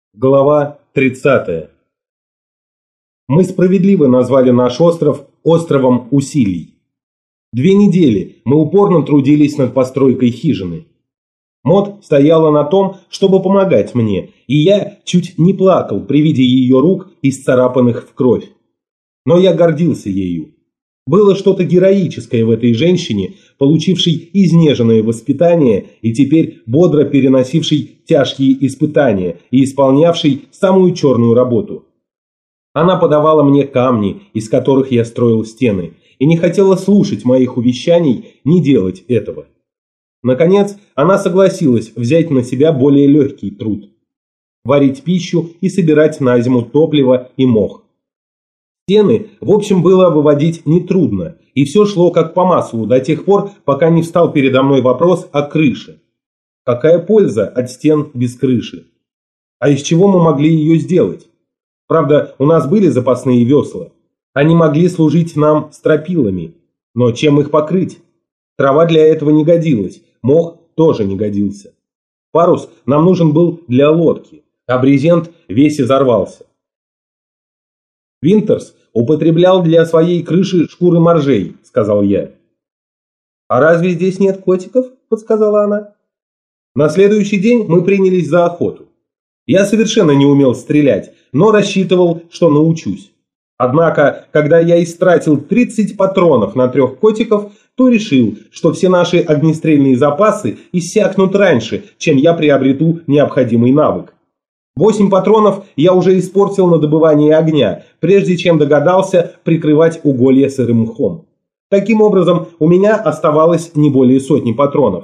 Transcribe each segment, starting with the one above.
Глава 30. Мы справедливо назвали наш остров островом усилий. 2 недели мы упорно трудились над постройкой хижины. Мод стояла на том, чтобы помогать мне, и я чуть не плакал при виде ее рук, исцарапанных в кровь. Но я гордился ею. Было что-то героическое в этой женщине, получившей изнеженное воспитание и теперь бодро переносившей тяжкие испытания и исполнявшей самую черную работу. Она подавала мне камни, из которых я строил стены, и не хотела слушать моих увещаний не делать этого. Наконец, она согласилась взять на себя более легкий труд – варить пищу и собирать на зиму топливо и мох. Стены, в общем, было выводить нетрудно, и все шло как по маслу до тех пор, пока не встал передо мной вопрос о крыше. Какая польза от стен без крыши? А из чего мы могли ее сделать? Правда, у нас были запасные весла. Они могли служить нам стропилами. Но чем их покрыть? Трава для этого не годилась, мох тоже не годился. Парус нам нужен был для лодки, а брезент весь изорвался. Винтерс употреблял для своей крыши шкуры моржей, сказал я. А разве здесь нет котиков? Подсказала она. На следующий день мы принялись за охоту. Я совершенно не умел стрелять, но рассчитывал, что научусь. Однако, когда я истратил 30 патронов на 3 котиков, то решил, что все наши огнестрельные запасы иссякнут раньше, чем я приобрету необходимый навык. 8 патронов я уже испортил на добывании огня, прежде чем догадался прикрывать уголья сырым мхом. Таким образом, у меня оставалось не более 100 патронов.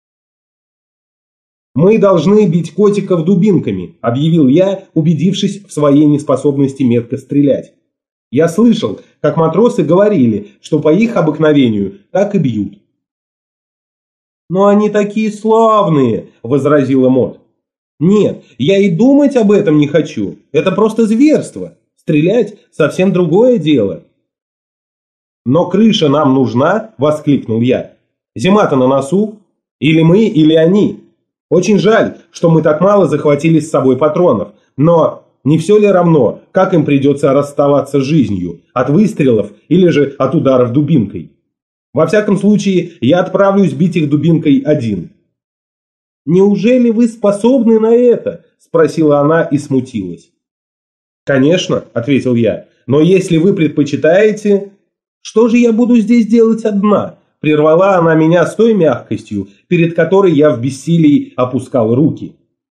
«Мы должны бить котиков дубинками», – объявил я, убедившись в своей неспособности метко стрелять. Я слышал, как матросы говорили, что по их обыкновению так и бьют. «Но они такие славные», – возразила Мод. «Нет, я и думать об этом не хочу. Это просто зверство. Стрелять – совсем другое дело». «Но крыша нам нужна», – воскликнул я. «Зима-то на носу. Или мы, или они. Очень жаль, что мы так мало захватили с собой патронов. Но не все ли равно, как им придется расставаться с жизнью? От выстрелов или же от ударов дубинкой? Во всяком случае, я отправлюсь бить их дубинкой один». «Неужели вы способны на это?» – спросила она и смутилась. «Конечно», – ответил я, – «но если вы предпочитаете...» «Что же я буду здесь делать одна?» – прервала она меня с той мягкостью, перед которой я в бессилии опускал руки.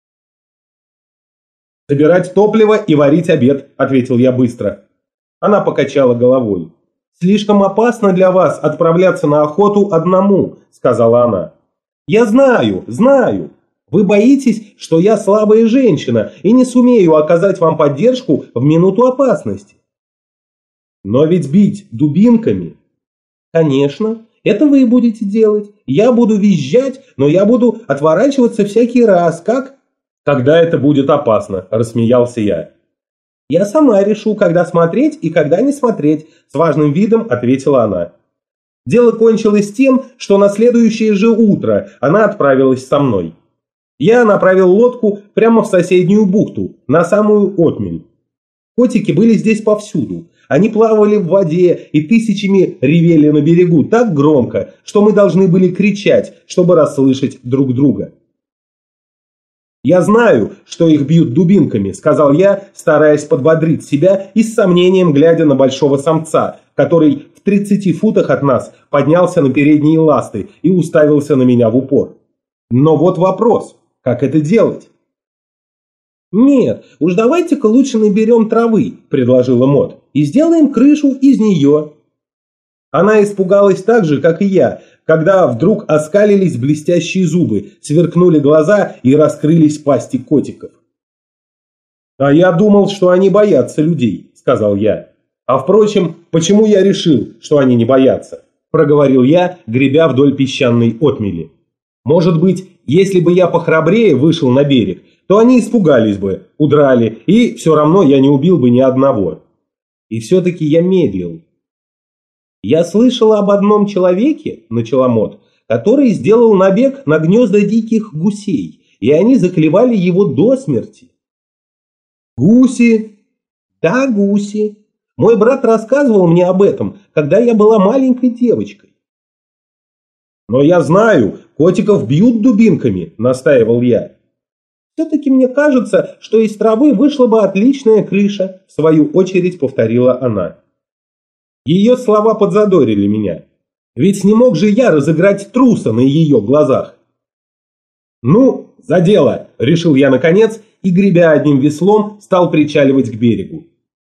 «Собирать топливо и варить обед», – ответил я быстро. Она покачала головой. «Слишком опасно для вас отправляться на охоту одному», – сказала она. «Я знаю. Вы боитесь, что я слабая женщина и не сумею оказать вам поддержку в минуту опасности». «Но ведь бить дубинками...» «Конечно, это вы будете делать. Я буду визжать, но я буду отворачиваться всякий раз, как...» «Когда это будет опасно», – рассмеялся я. «Я сама решу, когда смотреть и когда не смотреть», – с важным видом ответила она. Дело кончилось тем, что на следующее же утро она отправилась со мной. Я направил лодку прямо в соседнюю бухту, на самую отмель. Котики были здесь повсюду. Они плавали в воде и тысячами ревели на берегу так громко, что мы должны были кричать, чтобы расслышать друг друга. «Я знаю, что их бьют дубинками», – сказал я, стараясь подбодрить себя и с сомнением глядя на большого самца, который в 30 футах от нас поднялся на передние ласты и уставился на меня в упор. «Но вот вопрос, как это делать?» «Нет, уж давайте-ка лучше наберем травы», – предложила Мод, – «и сделаем крышу из нее». Она испугалась так же, как и я, когда вдруг оскалились блестящие зубы, сверкнули глаза и раскрылись пасти котиков. «А я думал, что они боятся людей», – сказал я. «А впрочем, почему я решил, что они не боятся?» – проговорил я, гребя вдоль песчаной отмели. «Может быть, если бы я похрабрее вышел на берег, то они испугались бы, удрали, и все равно я не убил бы ни одного. И все-таки я медлил». «Я слышала об одном человеке, – начала Мод, – который сделал набег на гнезда диких гусей, и они заклевали его до смерти». Гуси? Да, гуси. Мой брат рассказывал мне об этом, когда я была маленькой девочкой. Но я знаю, котиков бьют дубинками, настаивал я. Все-таки мне кажется, что из травы вышла бы отличная крыша, в свою очередь повторила она. Ее слова подзадорили меня. Ведь не мог же я разыграть труса на ее глазах. Ну, за дело, решил я наконец, и, гребя одним веслом, стал причаливать к берегу.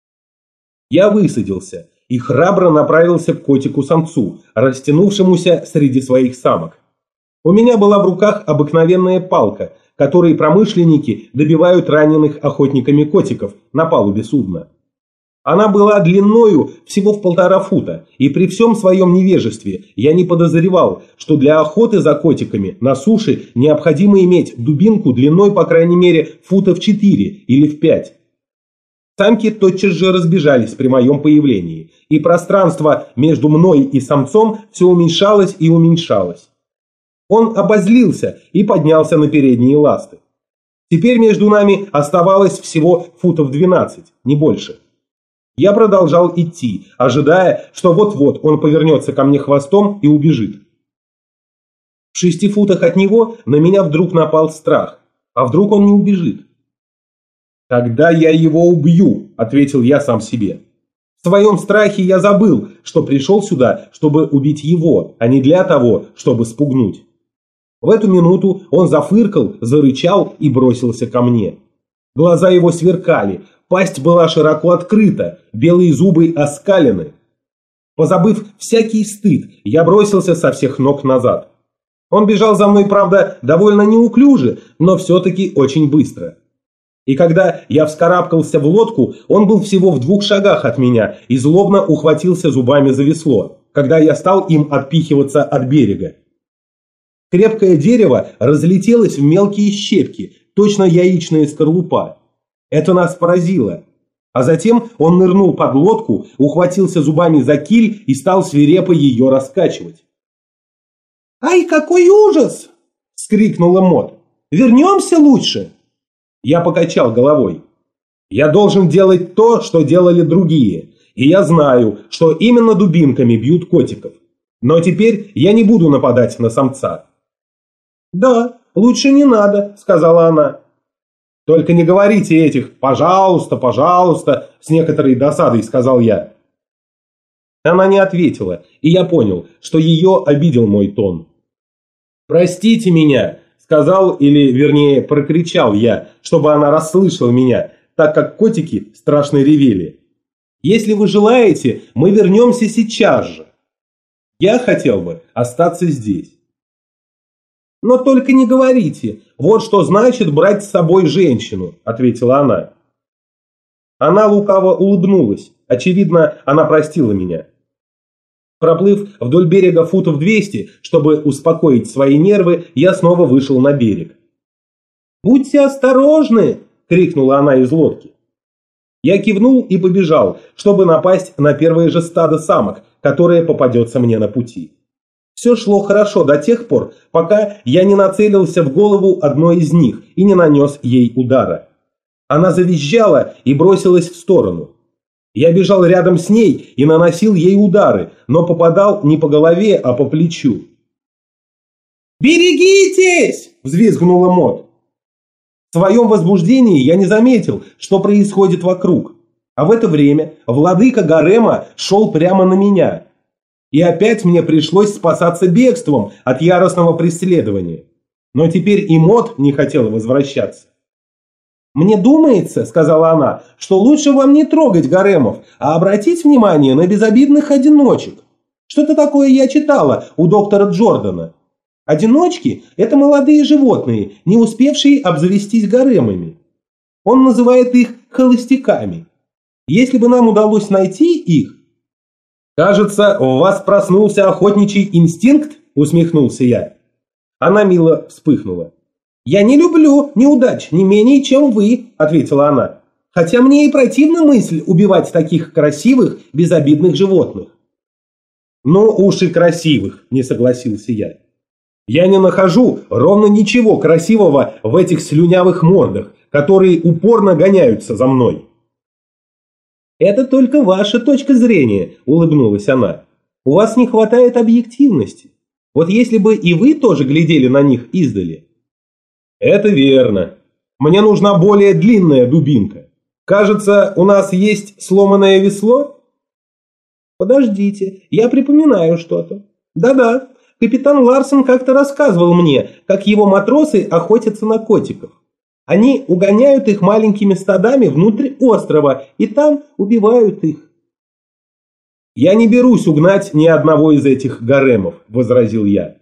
Я высадился и храбро направился к котику-самцу, растянувшемуся среди своих самок. У меня была в руках обыкновенная палка, которой промышленники добивают раненых охотниками котиков на палубе судна. Она была длиною всего в 1,5 фута, и при всем своем невежестве я не подозревал, что для охоты за котиками на суше необходимо иметь дубинку длиной по крайней мере футов 4 или в 5. Самки тотчас же разбежались при моем появлении, и пространство между мной и самцом все уменьшалось и уменьшалось. Он обозлился и поднялся на передние ласты. Теперь между нами оставалось всего футов 12, не больше. Я продолжал идти, ожидая, что вот-вот он повернется ко мне хвостом и убежит. В 6 футах от него на меня вдруг напал страх. А вдруг он не убежит? «Тогда я его убью», — ответил я сам себе. В своем страхе я забыл, что пришел сюда, чтобы убить его, а не для того, чтобы спугнуть. В эту минуту он зафыркал, зарычал и бросился ко мне. Глаза его сверкали, пасть была широко открыта, белые зубы оскалены. Позабыв всякий стыд, я бросился со всех ног назад. Он бежал за мной, правда, довольно неуклюже, но все-таки очень быстро. И когда я вскарабкался в лодку, он был всего в 2 шагах от меня и злобно ухватился зубами за весло, когда я стал им отпихиваться от берега. Крепкое дерево разлетелось в мелкие щепки, точно яичная скорлупа. Это нас поразило. А затем он нырнул под лодку, ухватился зубами за киль и стал свирепо ее раскачивать. «Ай, какой ужас!» – вскрикнула Мот. «Вернемся лучше!» Я покачал головой. «Я должен делать то, что делали другие, и я знаю, что именно дубинками бьют котиков. Но теперь я не буду нападать на самца». «Да, лучше не надо», – сказала она. «Только не говорите этих «пожалуйста, пожалуйста», – с некоторой досадой сказал я. Она не ответила, и я понял, что ее обидел мой тон. «Простите меня», – сказал, или вернее прокричал я, чтобы она расслышала меня, так как котики страшно ревели. «Если вы желаете, мы вернемся сейчас же. Я хотел бы остаться здесь». «Но только не говорите, вот что значит брать с собой женщину», – ответила она. Она лукаво улыбнулась, очевидно, она простила меня. Проплыв вдоль берега футов 200, чтобы успокоить свои нервы, я снова вышел на берег. «Будьте осторожны!» – крикнула она из лодки. Я кивнул и побежал, чтобы напасть на первое же стадо самок, которое попадется мне на пути. Все шло хорошо до тех пор, пока я не нацелился в голову одной из них и не нанес ей удара. Она завизжала и бросилась в сторону. Я бежал рядом с ней и наносил ей удары, но попадал не по голове, а по плечу. «Берегитесь!» – взвизгнула Мот. В своем возбуждении я не заметил, что происходит вокруг. А в это время владыка гарема шел прямо на меня. И опять мне пришлось спасаться бегством от яростного преследования. Но теперь и Мот не хотела возвращаться. «Мне думается, — сказала она, — что лучше вам не трогать гаремов, а обратить внимание на безобидных одиночек. Что-то такое я читала у доктора Джордана. Одиночки – это молодые животные, не успевшие обзавестись гаремами. Он называет их холостяками. Если бы нам удалось найти их...» «Кажется, у вас проснулся охотничий инстинкт?» – усмехнулся я. Она мило вспыхнула. «Я не люблю неудач не менее, чем вы», – ответила она. «Хотя мне и противна мысль убивать таких красивых, безобидных животных». «Ну уж и красивых», – не согласился я. «Я не нахожу ровно ничего красивого в этих слюнявых мордах, которые упорно гоняются за мной. «Это только ваша точка зрения», – улыбнулась она. «У вас не хватает объективности. Вот если бы и вы тоже глядели на них издали». «Это верно. Мне нужна более длинная дубинка. Кажется, у нас есть сломанное весло?» «Подождите, я припоминаю что-то. Да-да, капитан Ларсон как-то рассказывал мне, как его матросы охотятся на котиков. Они угоняют их маленькими стадами внутрь острова и там убивают их». «Я не берусь угнать ни одного из этих гаремов», – возразил я.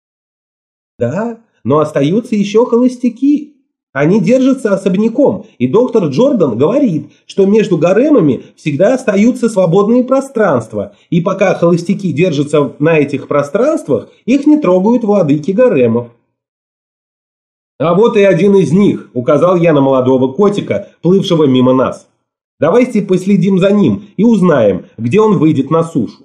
«Да, но остаются еще холостяки. Они держатся особняком, и доктор Джордан говорит, что между гаремами всегда остаются свободные пространства, и пока холостяки держатся на этих пространствах, их не трогают владыки гаремов». «А вот и один из них», – указал я на молодого котика, плывшего мимо нас. «Давайте последим за ним и узнаем, где он выйдет на сушу».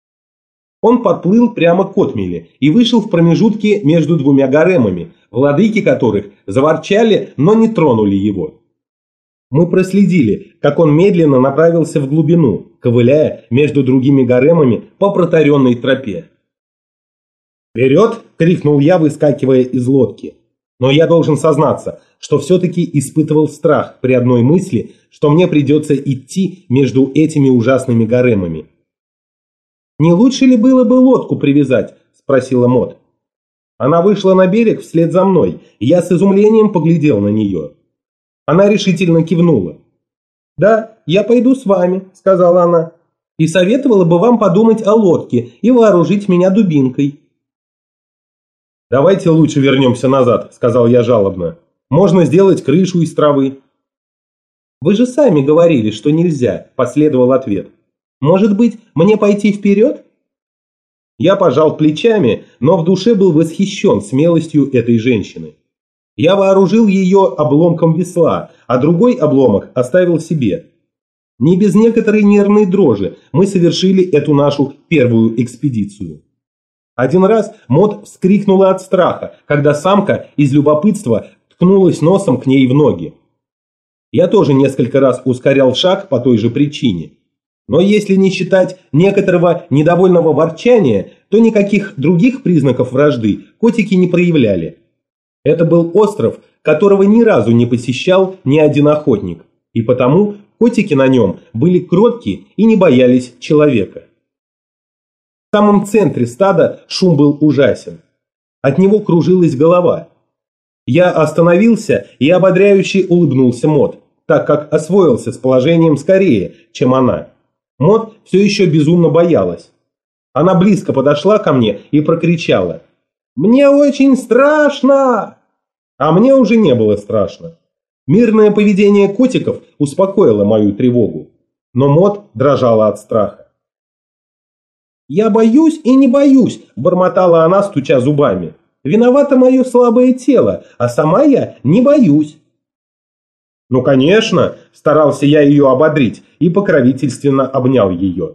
Он подплыл прямо к отмели и вышел в промежутке между двумя гаремами, владыки которых заворчали, но не тронули его. Мы проследили, как он медленно направился в глубину, ковыляя между другими гаремами по протаренной тропе. «Вперед!» – крикнул я, выскакивая из лодки. Но я должен сознаться, что все-таки испытывал страх при одной мысли, что мне придется идти между этими ужасными гаремами. «Не лучше ли было бы лодку привязать?» – спросила Мот. Она вышла на берег вслед за мной, и я с изумлением поглядел на нее. Она решительно кивнула. «Да, я пойду с вами», – сказала она, – «и советовала бы вам подумать о лодке и вооружить меня дубинкой». «Давайте лучше вернемся назад», – сказал я жалобно. «Можно сделать крышу из травы». «Вы же сами говорили, что нельзя», – последовал ответ. «Может быть, мне пойти вперед?» Я пожал плечами, но в душе был восхищен смелостью этой женщины. Я вооружил ее обломком весла, а другой обломок оставил себе. Не без некоторой нервной дрожи мы совершили эту нашу первую экспедицию. Один раз Мот вскрикнула от страха, когда самка из любопытства ткнулась носом к ней в ноги. Я тоже несколько раз ускорял шаг по той же причине. Но если не считать некоторого недовольного ворчания, то никаких других признаков вражды котики не проявляли. Это был остров, которого ни разу не посещал ни один охотник, и потому котики на нем были кроткие и не боялись человека. В самом центре стада шум был ужасен. От него кружилась голова. Я остановился и ободряюще улыбнулся Мот, так как освоился с положением скорее, чем она. Мот все еще безумно боялась. Она близко подошла ко мне и прокричала: «Мне очень страшно!» А мне уже не было страшно. Мирное поведение котиков успокоило мою тревогу, но Мот дрожала от страха. «Я боюсь и не боюсь», – бормотала она, стуча зубами. «Виновато мое слабое тело, а сама я не боюсь». «Ну, конечно», – старался я ее ободрить и покровительственно обнял ее.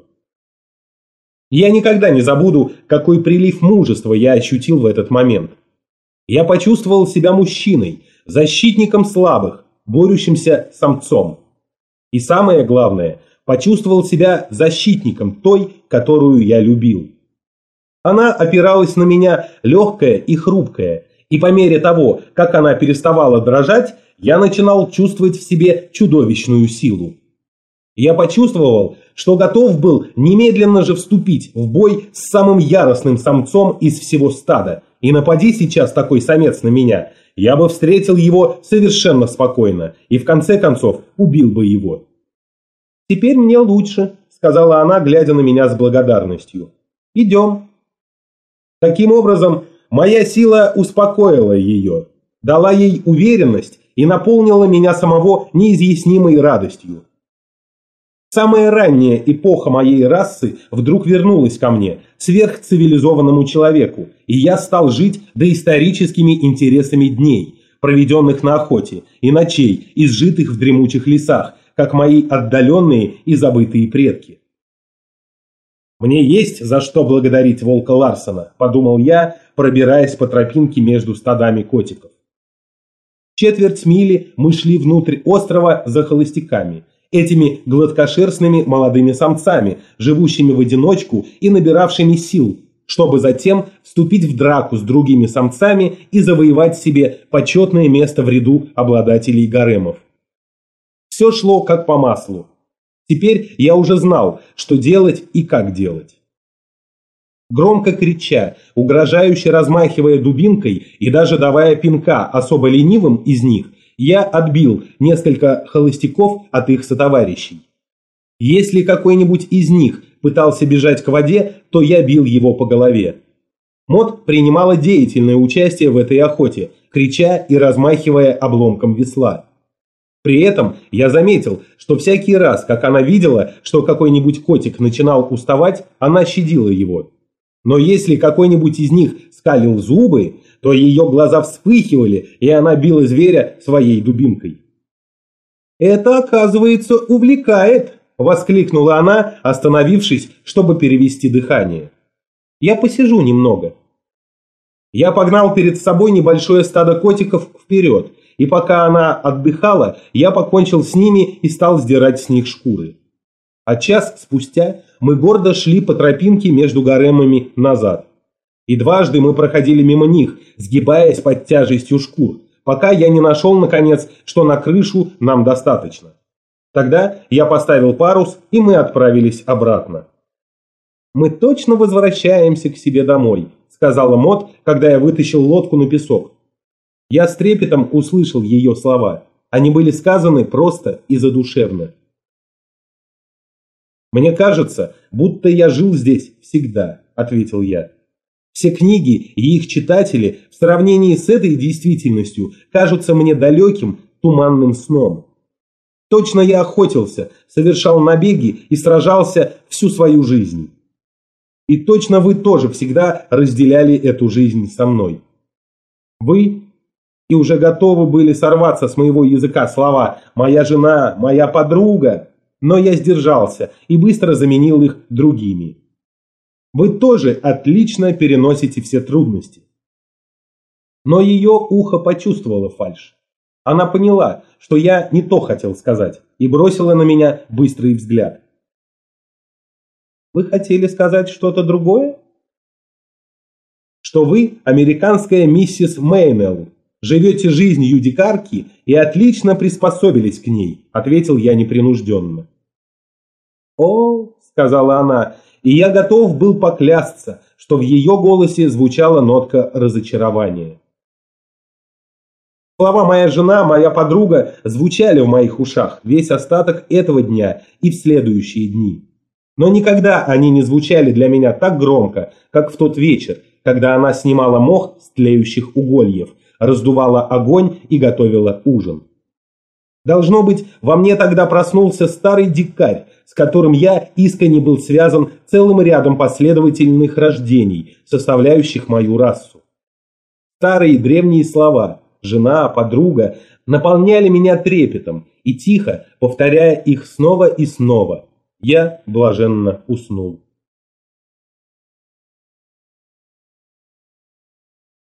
Я никогда не забуду, какой прилив мужества я ощутил в этот момент. Я почувствовал себя мужчиной, защитником слабых, борющимся с самцом. И самое главное, почувствовал себя защитником той, которую я любил. Она опиралась на меня легкая и хрупкая, и по мере того, как она переставала дрожать, я начинал чувствовать в себе чудовищную силу. Я почувствовал, что готов был немедленно же вступить в бой с самым яростным самцом из всего стада, и напади сейчас такой самец на меня, я бы встретил его совершенно спокойно и в конце концов убил бы его. «Теперь мне лучше», – сказала она, глядя на меня с благодарностью. «Идем». Таким образом, моя сила успокоила ее, дала ей уверенность и наполнила меня самого неизъяснимой радостью. Самая ранняя эпоха моей расы вдруг вернулась ко мне, сверхцивилизованному человеку, и я стал жить доисторическими интересами дней, проведенных на охоте, и ночей, изжитых в дремучих лесах, как мои отдаленные и забытые предки. «Мне есть за что благодарить волка Ларсона», – подумал я, пробираясь по тропинке между стадами котиков. Четверть мили мы шли внутрь острова за холостяками, этими гладкошерстными молодыми самцами, живущими в одиночку и набиравшими сил, чтобы затем вступить в драку с другими самцами и завоевать себе почетное место в ряду обладателей гаремов. Все шло как по маслу. Теперь я уже знал, что делать и как делать. Громко крича, угрожающе размахивая дубинкой и даже давая пинка особо ленивым из них, я отбил несколько холостяков от их сотоварищей. Если какой-нибудь из них пытался бежать к воде, то я бил его по голове. Мот принимала деятельное участие в этой охоте, крича и размахивая обломком весла. При этом я заметил, что всякий раз, как она видела, что какой-нибудь котик начинал уставать, она щадила его. Но если какой-нибудь из них скалил зубы, то ее глаза вспыхивали, и она била зверя своей дубинкой. «Это, оказывается, увлекает!» – воскликнула она, остановившись, чтобы перевести дыхание. «Я посижу немного». Я погнал перед собой небольшое стадо котиков вперед, и пока она отдыхала, я покончил с ними и стал сдирать с них шкуры. А час спустя мы гордо шли по тропинке между гаремами назад. И дважды мы проходили мимо них, сгибаясь под тяжестью шкур, пока я не нашел, наконец, что на крышу нам достаточно. Тогда я поставил парус, и мы отправились обратно. «Мы точно возвращаемся к себе домой», — сказала Мот, когда я вытащил лодку на песок. Я с трепетом услышал ее слова. Они были сказаны просто и задушевно. «Мне кажется, будто я жил здесь всегда», — ответил я. «Все книги и их читатели в сравнении с этой действительностью кажутся мне далеким, туманным сном. Точно я охотился, совершал набеги и сражался всю свою жизнь. И точно вы тоже всегда разделяли эту жизнь со мной. Вы и уже готовы были сорваться с моего языка слова «моя жена», «моя подруга», но я сдержался и быстро заменил их другими. Вы тоже отлично переносите все трудности». Но ее ухо почувствовало фальшь. Она поняла, что я не то хотел сказать, и бросила на меня быстрый взгляд. «Вы хотели сказать что-то другое?» «Что вы американская миссис Мейнелл, живете жизнью дикарки и отлично приспособились к ней», — ответил я непринужденно. «О», — сказала она, и я готов был поклясться, что в ее голосе звучала нотка разочарования. Слова «моя жена», «моя подруга» звучали в моих ушах весь остаток этого дня и в следующие дни. Но никогда они не звучали для меня так громко, как в тот вечер, когда она снимала мох с тлеющих угольев, раздувала огонь и готовила ужин. Должно быть, во мне тогда проснулся старый дикарь, с которым я искренне был связан целым рядом последовательных рождений, составляющих мою расу. Старые древние слова «жена», «подруга» наполняли меня трепетом, и тихо, повторяя их снова и снова, я блаженно уснул.